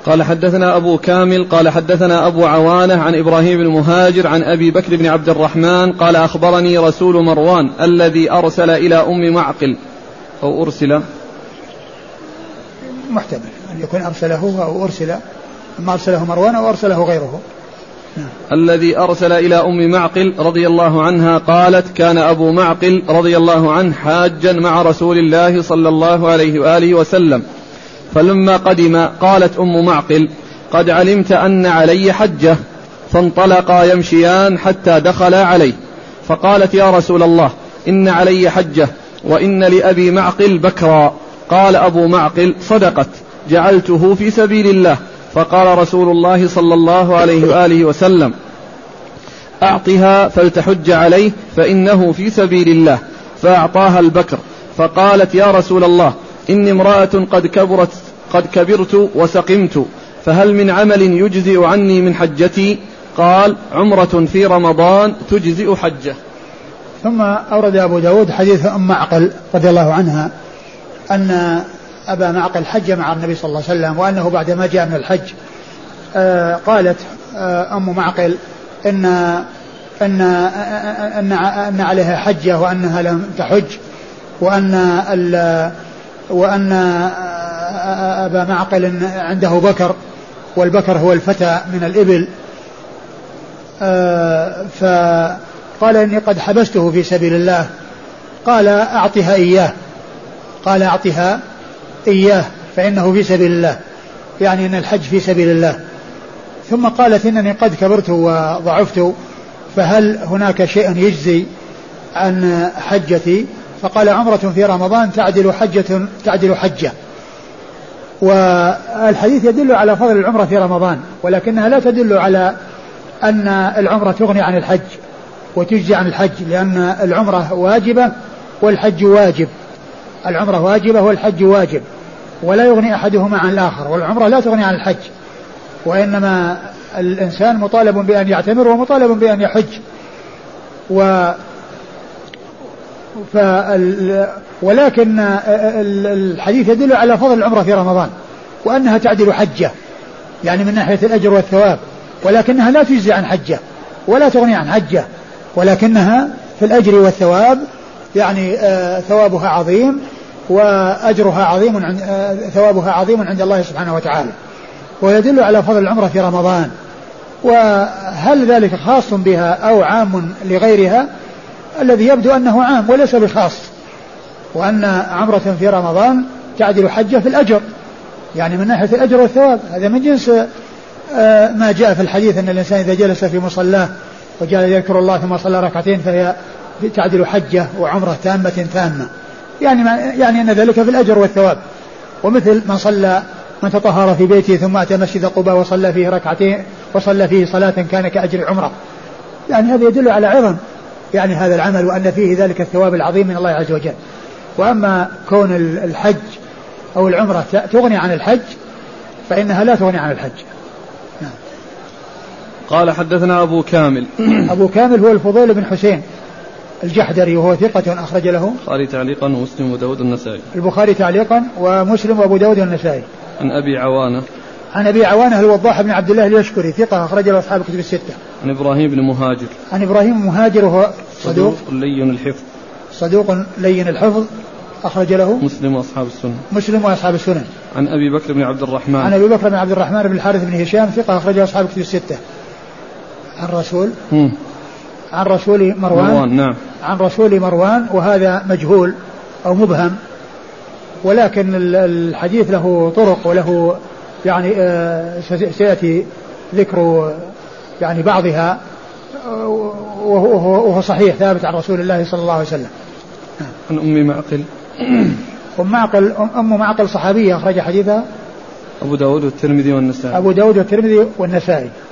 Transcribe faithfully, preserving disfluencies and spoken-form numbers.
قال حدثنا أبو كامل قال حدثنا أبو عوانة عن إبراهيم بن مهاجر عن أبي بكر بن عبد الرحمن قال أخبرني رسول مروان الذي أرسل إلى أم معقل أو أرسل محتمل أن يكون أرسله أو أرسل، ما أرسله مروان أو أرسله غيره. نعم. الذي أرسل إلى أم معقل رضي الله عنها قالت كان أبو معقل رضي الله عنه حاجا مع رسول الله صلى الله عليه وآله وسلم، فلما قدم قالت أم معقل قد علمت أن علي حجة، فانطلقا يمشيان حتى دخلا عليه، فقالت يا رسول الله إن علي حجة وإن لأبي معقل بكرا. قال أبو معقل صدقت جعلته في سبيل الله. فقال رسول الله صلى الله عليه وآله وسلم أعطها فلتحج عليه فإنه في سبيل الله، فأعطاها البكر. فقالت يا رسول الله إني امرأة قد كبرت قد كبرت وسقمت، فهل من عمل يجزئ عني من حجتي؟ قال عمرة في رمضان تجزئ حجة. ثم أورد أبو داود حديث أم معقل رضي الله عنها أن أبا معقل حج مع النبي صلى الله عليه وسلم، وأنه بعدما جاء من الحج آه قالت آه أم معقل إن أن أن أن عليها حجة وأنها لم تحج، وأن وأن أبا معقل عنده بكر، والبكر هو الفتى من الإبل. آه فقال إني قد حبسته في سبيل الله. قال أعطها إياه قال أعطها إياه فإنه في سبيل الله، يعني أن الحج في سبيل الله. ثم قالت إنني قد كبرت وضعفت، فهل هناك شيء يجزي عن حجتي؟ فقال عمرة في رمضان تعدل حجة تعدل حجة. والحديث يدل على فضل العمرة في رمضان، ولكنها لا تدل على أن العمرة تغني عن الحج وتجزي عن الحج، لأن العمرة واجبة والحج واجب. العمرة واجبة والحج واجب، ولا يغني أحدهما عن الآخر، والعمرة لا تغني عن الحج، وإنما الإنسان مطالب بأن يعتمر ومطالب بأن يحج. و فال... ولكن الحديث يدل على فضل العمرة في رمضان، وأنها تعدل حجة، يعني من ناحية الأجر والثواب، ولكنها لا تجزي عن حجة ولا تغني عن حجة، ولكنها في الأجر والثواب يعني آه ثوابها عظيم وأجرها عظيم عند آه ثوابها عظيم عند الله سبحانه وتعالى. ويدل على فضل العمرة في رمضان. وهل ذلك خاص بها أو عام لغيرها؟ الذي يبدو أنه عام وليس بخاص، وأن عمرة في رمضان تعدل حجة في الأجر، يعني من ناحية الأجر والثواب. هذا من جنس آه ما جاء في الحديث أن الإنسان إذا جلس في مصلاه وجعل يذكر الله ثم صلى ركعتين فهي تعدل حجة وعمرة تامة تامة، يعني يعني أن ذلك في الأجر والثواب. ومثل من صلى من تطهر في بيته ثم أتى مسجد قباء وصلى فيه ركعتين وصلى فيه صلاة كان كأجر عمرة، يعني هذا يدل على عظم يعني هذا العمل، وأن فيه ذلك الثواب العظيم من الله عز وجل. وأما كون الحج أو العمرة تغني عن الحج فإنها لا تغني عن الحج. نعم. قال حدثنا أبو كامل أبو كامل هو الفضيل بن حسين الجحدري، وهو ثقة أخرج له البخاري تعليقا ومسلم وداود النسائي. البخاري تعليقا ومسلم وأبو داود النسائي. عن أبي عوانة عن أبي عوانة الوضاح بن عبد الله اليشكري ثقة أخرج له أصحاب الكتب الستة. عن إبراهيم بن مهاجر عن إبراهيم مهاجر وهو صدوق لين الحفظ صدوق لين الحفظ أخرج له مسلم وأصحاب السنن مسلم وأصحاب السنن. عن أبي بكر بن عبد الرحمن عن أبي بكر بن عبد الرحمن بن الحارث بن هشام ثقة أخرج له أصحاب الكتب الستة. عن رسول هم. عن رسول مروان, مروان نعم. عن رسول مروان، وهذا مجهول أو مبهم، ولكن الحديث له طرق وله يعني سيأتي ذكر يعني بعضها، وهو صحيح ثابت عن رسول الله صلى الله عليه وسلم. عن أم معقل أم معقل أم معقل صحابية أخرج حديثها أبو داود والترمذي والنسائي أبو داود والترمذي والنسائي.